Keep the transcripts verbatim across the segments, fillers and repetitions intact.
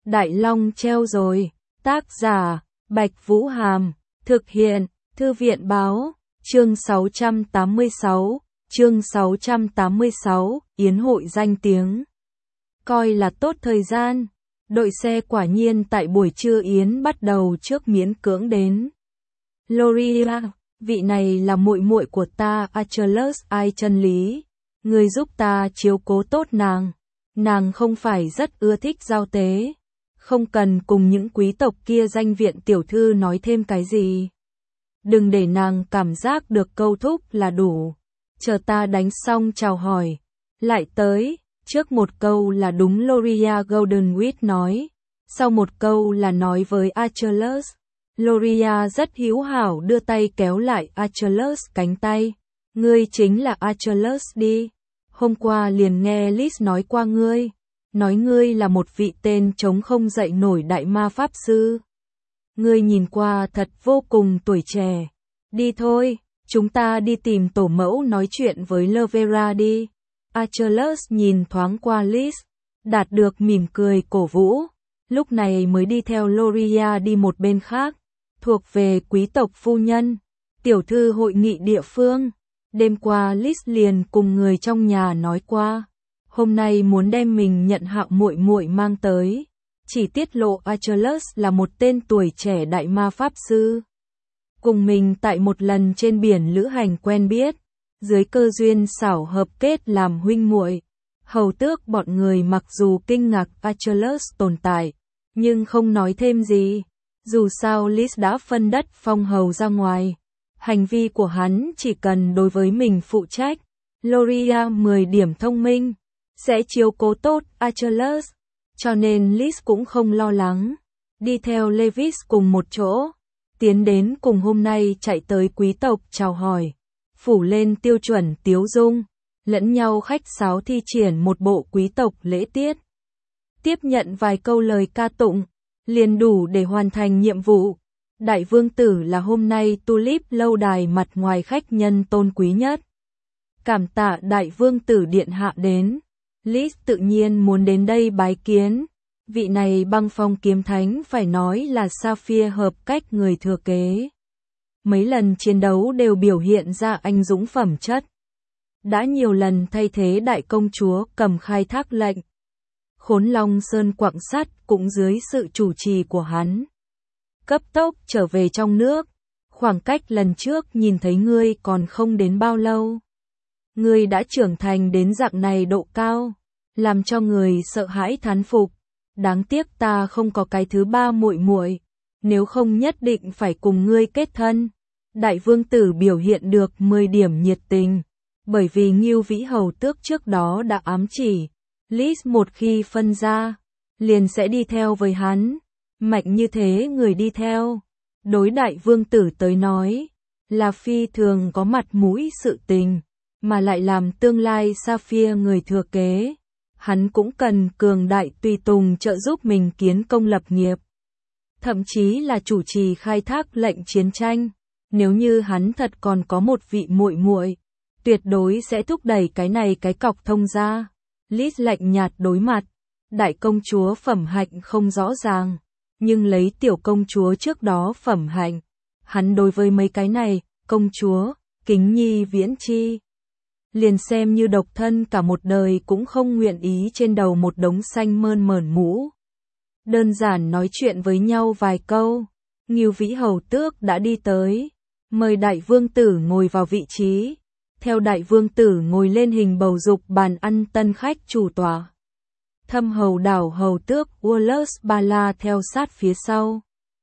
Đại Long treo rồi. Tác giả, Bạch Vũ Hàm. Thực hiện, Thư viện Báo. Chương sáu trăm tám mươi sáu. Chương sáu trăm tám mươi sáu. Yến hội danh tiếng. Coi là tốt thời gian. Đội xe quả nhiên tại buổi trưa yến bắt đầu trước miễn cưỡng đến. Loria, vị này là muội muội của ta, Achilles ai chân lý. Người giúp ta chiếu cố tốt nàng. Nàng không phải rất ưa thích giao tế. Không cần cùng những quý tộc kia danh viện tiểu thư nói thêm cái gì. Đừng để nàng cảm giác được câu thúc là đủ. Chờ ta đánh xong chào hỏi. Lại tới, trước một câu là đúng Loria Goldenwich nói. Sau một câu là nói với Achilles. Loria rất hiếu hảo đưa tay kéo lại Achilles cánh tay. Ngươi chính là Achilles đi. Hôm qua liền nghe Liz nói qua ngươi. Nói ngươi là một vị tên trống không dậy nổi đại ma pháp sư. Ngươi nhìn qua thật vô cùng tuổi trẻ. Đi thôi, chúng ta đi tìm tổ mẫu nói chuyện với Lovera đi. Achilles nhìn thoáng qua Liz, đạt được mỉm cười cổ vũ. Lúc này mới đi theo Loria đi một bên khác. Thuộc về quý tộc phu nhân, tiểu thư hội nghị địa phương. Đêm qua Liz liền cùng người trong nhà nói qua. Hôm nay muốn đem mình nhận hạng muội muội mang tới. Chỉ tiết lộ Achilles là một tên tuổi trẻ đại ma pháp sư. Cùng mình tại một lần trên biển lữ hành quen biết. Dưới cơ duyên xảo hợp kết làm huynh muội. Hầu tước bọn người mặc dù kinh ngạc Achilles tồn tại. Nhưng không nói thêm gì. Dù sao Liz đã phân đất phong hầu ra ngoài. Hành vi của hắn chỉ cần đối với mình phụ trách. Loria mười điểm thông minh. Sẽ chiếu cố tốt Achilles. Cho nên Liz cũng không lo lắng. Đi theo Lewis cùng một chỗ. Tiến đến cùng hôm nay chạy tới quý tộc chào hỏi. Phủ lên tiêu chuẩn tiếu dung. Lẫn nhau khách sáo thi triển một bộ quý tộc lễ tiết. Tiếp nhận vài câu lời ca tụng. Liền đủ để hoàn thành nhiệm vụ. Đại vương tử là hôm nay Tulip lâu đài mặt ngoài khách nhân tôn quý nhất. Cảm tạ đại vương tử điện hạ đến. Liz tự nhiên muốn đến đây bái kiến. Vị này băng phong kiếm thánh phải nói là Sapphire hợp cách người thừa kế. Mấy lần chiến đấu đều biểu hiện ra anh dũng phẩm chất. Đã nhiều lần thay thế đại công chúa cầm khai thác lệnh. Khốn Long Sơn quặng sắt cũng dưới sự chủ trì của hắn. Cấp tốc trở về trong nước. Khoảng cách lần trước nhìn thấy ngươi còn không đến bao lâu. Ngươi đã trưởng thành đến dạng này độ cao. Làm cho người sợ hãi thán phục. Đáng tiếc ta không có cái thứ ba muội muội. Nếu không nhất định phải cùng ngươi kết thân. Đại vương tử biểu hiện được mười điểm nhiệt tình. Bởi vì Ngưu Vĩ Hầu Tước trước đó đã ám chỉ. Liz một khi phân ra, liền sẽ đi theo với hắn. Mạnh như thế người đi theo. Đối đại vương tử tới nói, là phi thường có mặt mũi sự tình, mà lại làm tương lai Sapphire người thừa kế. Hắn cũng cần cường đại tùy tùng trợ giúp mình kiến công lập nghiệp. Thậm chí là chủ trì khai thác lệnh chiến tranh. Nếu như hắn thật còn có một vị muội muội, tuyệt đối sẽ thúc đẩy cái này cái cọc thông ra. Liz lạnh nhạt đối mặt. Đại công chúa phẩm hạnh không rõ ràng. Nhưng lấy tiểu công chúa trước đó phẩm hạnh. Hắn đối với mấy cái này, công chúa, kính nhi viễn chi. Liền xem như độc thân cả một đời cũng không nguyện ý trên đầu một đống xanh mơn mởn mũ. Đơn giản nói chuyện với nhau vài câu. Ngưu Vĩ Hầu Tước đã đi tới. Mời đại vương tử ngồi vào vị trí. Theo đại vương tử ngồi lên hình bầu dục bàn ăn tân khách chủ tòa. Thâm hầu đảo hầu tước Wallace Bala theo sát phía sau.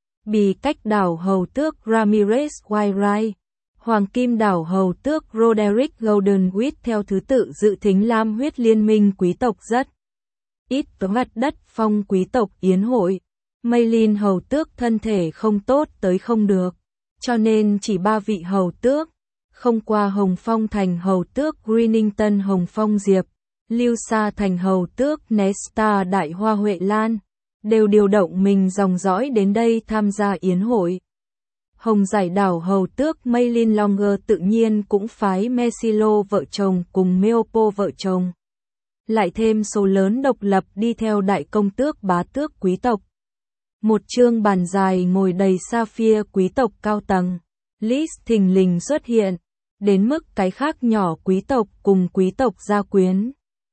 Bì cách đảo hầu tước Ramirez Wainwright. Hoàng kim đảo hầu tước Roderick Goldenwich theo thứ tự dự thính lam huyết liên minh quý tộc rất ít mặt đất phong quý tộc yến hội. Maylin hầu tước thân thể không tốt tới không được. Cho nên chỉ ba vị hầu tước. Không qua Hồng Phong thành hầu tước Greenington Hồng Phong Diệp, Lưu Sa thành hầu tước Nesta Đại Hoa Huệ Lan, đều điều động mình dòng dõi đến đây tham gia yến hội. Hồng Giải đảo hầu tước Maylin Longer tự nhiên cũng phái Mesilo vợ chồng cùng Meopo vợ chồng. lại thêm số lớn độc lập đi theo đại công tước bá tước quý tộc. Một chương bàn dài ngồi đầy Sapphire quý tộc cao tầng. Liz thình lình xuất hiện, đến mức cái khác nhỏ quý tộc cùng quý tộc gia quyến.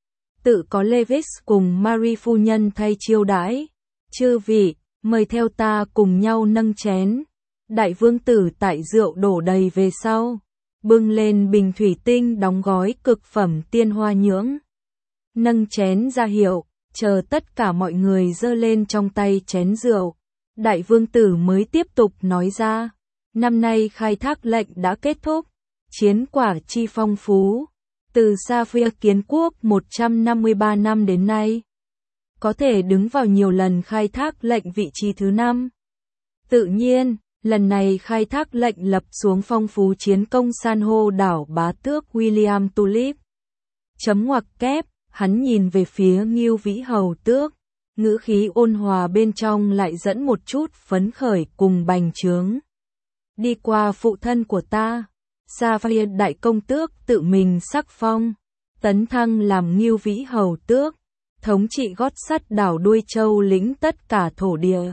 Tự có Lewis cùng Marie phu nhân thay chiêu đãi. Chư vị, mời theo ta cùng nhau nâng chén. Đại vương tử tại rượu đổ đầy về sau, bưng lên bình thủy tinh đóng gói cực phẩm tiên hoa nhưỡng. Nâng chén ra hiệu, chờ tất cả mọi người giơ lên trong tay chén rượu. Đại vương tử mới tiếp tục nói ra, năm nay khai thác lệnh đã kết thúc, chiến quả chi phong phú. Từ Sapphire kiến quốc một trăm năm mươi ba năm đến nay, có thể đứng vào nhiều lần khai thác lệnh vị trí thứ năm. Tự nhiên, lần này khai thác lệnh lập xuống phong phú chiến công san hô đảo bá tước William Tulip. Chấm ngoặc kép, hắn nhìn về phía Ngưu Vĩ Hầu Tước, ngữ khí ôn hòa bên trong lại dẫn một chút phấn khởi cùng bành trướng. Đi qua phụ thân của ta, Sapphire đại công tước tự mình sắc phong, tấn thăng làm Ngưu Vĩ Hầu Tước, thống trị gót sắt đảo Đuôi Châu lĩnh tất cả thổ địa.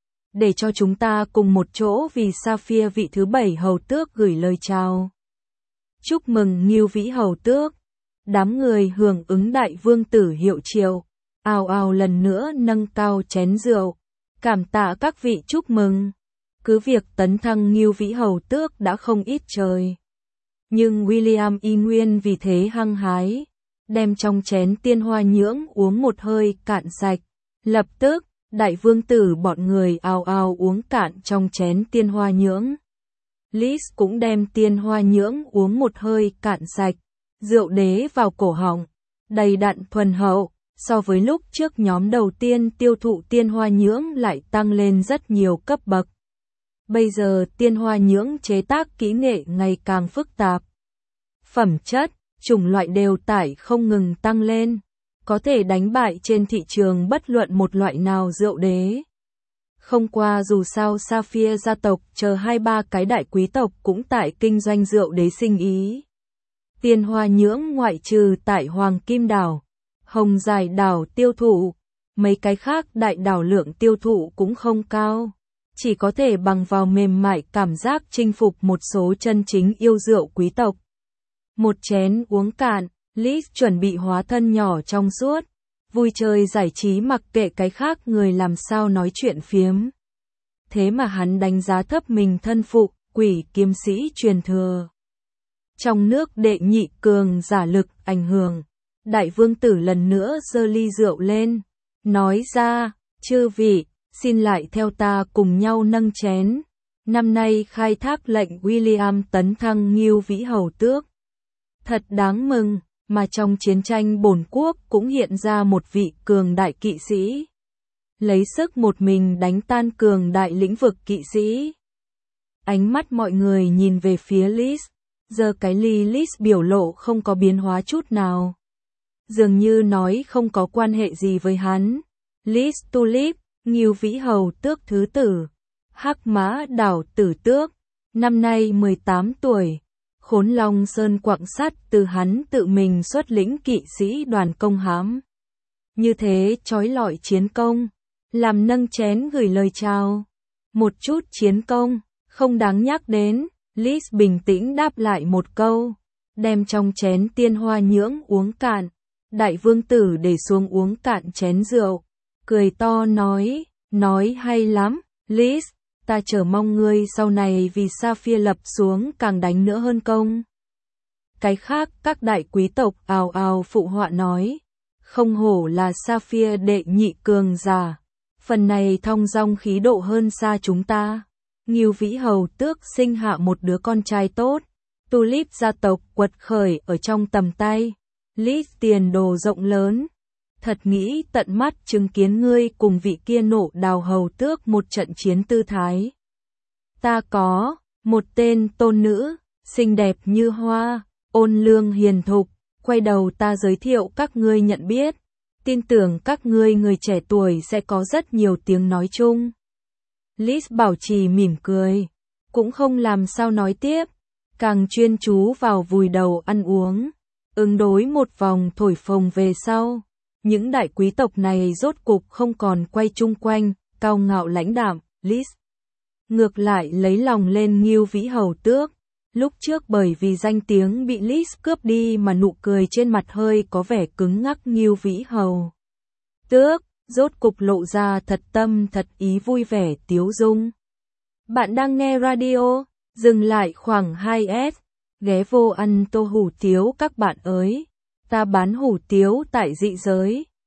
Để cho chúng ta cùng một chỗ vì Sapphire vị thứ bảy hầu tước gửi lời chào. Chúc mừng Ngưu Vĩ Hầu Tước. Đám người hưởng ứng đại vương tử hiệu triệu, ào ào lần nữa nâng cao chén rượu, cảm tạ các vị chúc mừng. Cứ việc tấn thăng Ngưu Vĩ Hầu Tước đã không ít trời, nhưng William y nguyên vì thế hăng hái, đem trong chén tiên hoa nhưỡng uống một hơi cạn sạch. Lập tức, đại vương tử bọn người ào ào uống cạn trong chén tiên hoa nhưỡng. Liz cũng đem tiên hoa nhưỡng uống một hơi cạn sạch. Rượu đế vào cổ họng, đầy đặn thuần hậu, so với lúc trước nhóm đầu tiên tiêu thụ tiên hoa nhưỡng lại tăng lên rất nhiều cấp bậc. Bây giờ tiên hoa nhưỡng chế tác kỹ nghệ ngày càng phức tạp. Phẩm chất, chủng loại đều tải không ngừng tăng lên, có thể đánh bại trên thị trường bất luận một loại nào rượu đế. Không qua dù sao Sapphire gia tộc chờ hai ba cái đại quý tộc cũng tại kinh doanh rượu đế sinh ý. Tiên hoa nhưỡng ngoại trừ tại Hoàng Kim Đảo, Hồng Dài Đảo tiêu thụ, mấy cái khác đại đảo lượng tiêu thụ cũng không cao, chỉ có thể bằng vào mềm mại cảm giác chinh phục một số chân chính yêu rượu quý tộc. Một chén uống cạn, Liz chuẩn bị hóa thân nhỏ trong suốt, vui chơi giải trí mặc kệ cái khác người làm sao nói chuyện phiếm. Thế mà hắn đánh giá thấp mình thân phụ, quỷ kiếm sĩ truyền thừa. Trong nước đệ nhị cường giả lực ảnh hưởng, đại vương tử lần nữa giơ ly rượu lên, nói ra, chư vị, xin lại theo ta cùng nhau nâng chén. Năm nay khai thác lệnh William tấn thăng Ngưu Vĩ Hầu Tước. Thật đáng mừng, mà trong chiến tranh bổn quốc cũng hiện ra một vị cường đại kỵ sĩ. Lấy sức một mình đánh tan cường đại lĩnh vực kỵ sĩ. Ánh mắt mọi người nhìn về phía Liz. Giờ cái ly Liz biểu lộ không có biến hóa chút nào. Dường như nói không có quan hệ gì với hắn. Liz Tulip, Ngưu Vĩ Hầu Tước thứ tử. Hắc Mã Đảo Tử Tước. Năm nay mười tám tuổi. Khốn Long Sơn quặng sắt từ hắn tự mình xuất lĩnh kỵ sĩ đoàn công hãm. Như thế trói lọi chiến công. Làm nâng chén gửi lời chào. Một chút chiến công, không đáng nhắc đến. Liz bình tĩnh đáp lại một câu, đem trong chén tiên hoa nhưỡng uống cạn. Đại vương tử để xuống uống cạn chén rượu, cười to nói, nói hay lắm, Liz, ta chờ mong ngươi sau này vì Sapphire lập xuống càng đánh nữa hơn công. Cái khác các đại quý tộc ào ào phụ họa nói, không hổ là Sapphire đệ nhị cường giả, phần này thong dong khí độ hơn xa chúng ta. Ngưu Vĩ Hầu Tước sinh hạ một đứa con trai tốt, Tulip gia tộc quật khởi ở trong tầm tay, Liz tiền đồ rộng lớn. Thật nghĩ tận mắt chứng kiến ngươi cùng vị kia nộ đào hầu tước một trận chiến tư thái. Ta có một tên tôn nữ, xinh đẹp như hoa, ôn lương hiền thục, quay đầu ta giới thiệu các ngươi nhận biết, tin tưởng các ngươi người trẻ tuổi sẽ có rất nhiều tiếng nói chung. Liz bảo trì mỉm cười, cũng không làm sao nói tiếp, càng chuyên chú vào vùi đầu ăn uống. Ứng đối một vòng thổi phồng về sau, những đại quý tộc này rốt cục không còn quay chung quanh, cao ngạo lãnh đạm, Lis. Ngược lại lấy lòng lên Ngưu Vĩ Hầu Tước. Lúc trước bởi vì danh tiếng bị Lis cướp đi mà nụ cười trên mặt hơi có vẻ cứng ngắc, Ngưu Vĩ Hầu Tước rốt cục lộ ra thật tâm thật ý vui vẻ tiếu dung. Bạn đang nghe radio, dừng lại khoảng hai s, ghé vô ăn tô hủ tiếu các bạn ơi. Ta bán hủ tiếu tại dị giới.